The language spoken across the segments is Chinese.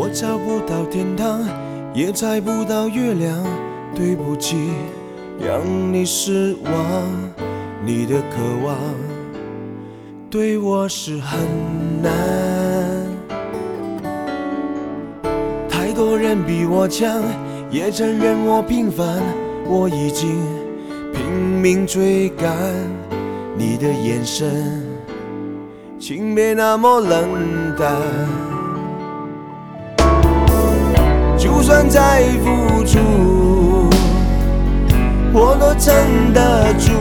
我找不到天堂，也猜不到月亮。对不起，让你失望。你的渴望对我是很难。太多人比我强，也承认我平凡。我已经拼命追赶，你的眼神，请别那么冷淡。就算再付出，我都撑得住。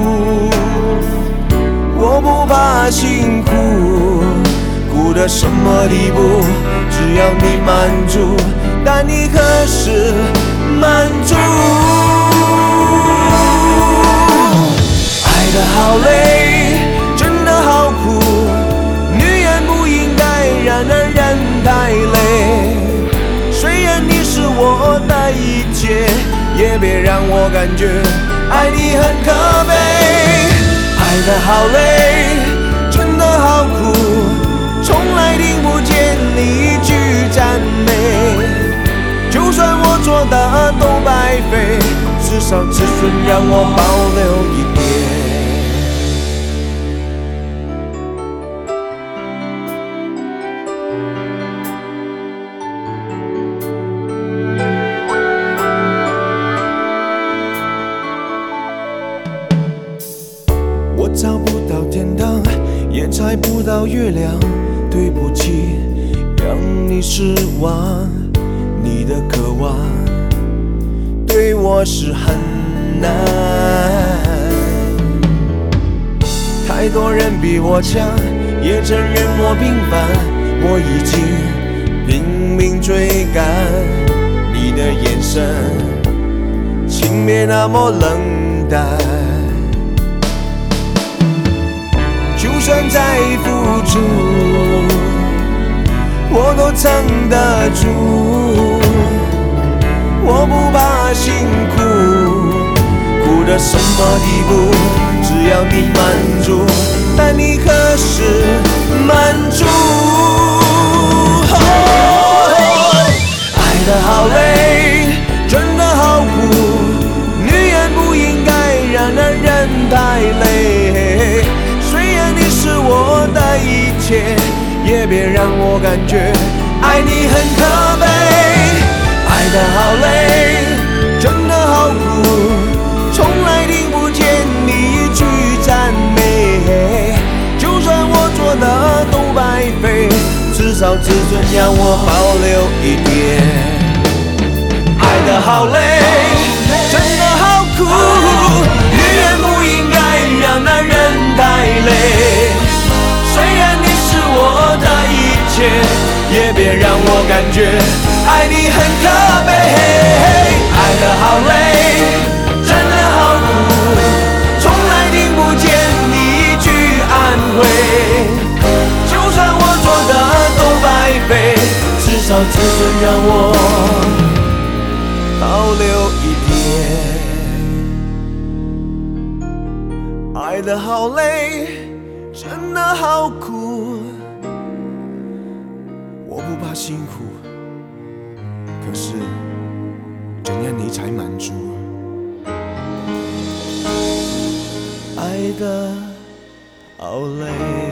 我不怕辛苦，苦到什么地步，只要你满足，但你何时满足？爱得好累，真的好苦，女人不应该让男人太累。虽然你是我的一切，也别让我感觉爱你很可悲。爱得好累，真的好苦，从来听不见你一句赞美。就算我做的都白费，至少自尊让我保留一点。我找不到天堂，也猜不到月亮。对不起，让你失望。你的渴望对我是很难。太多人比我强，也承认我平凡。我已经拼命追赶，你的眼神，请别那么冷淡。就算再付出，我都撑得住。我不怕辛苦，苦到什么地步，只要你满足，但你何时满足？爱得好累，真的好苦，女人不应该让男人太累。虽然你是我的一切，也别让我感觉爱你很可悲。爱得好累，真的好苦，从来听不见你一句赞美。就算我做的都白费，至少自尊让我保留一点。爱得好累，真的好苦，女人不应该让男人太累。虽然你是我的一切，也别让我感觉爱你很可悲。爱得好累，真的好苦，从来听不见你一句安慰。就算我做的都白费，至少自尊让我保留一点。爱得好累，真的好苦，我不怕辛苦，可是怎样你才满足？爱得好累。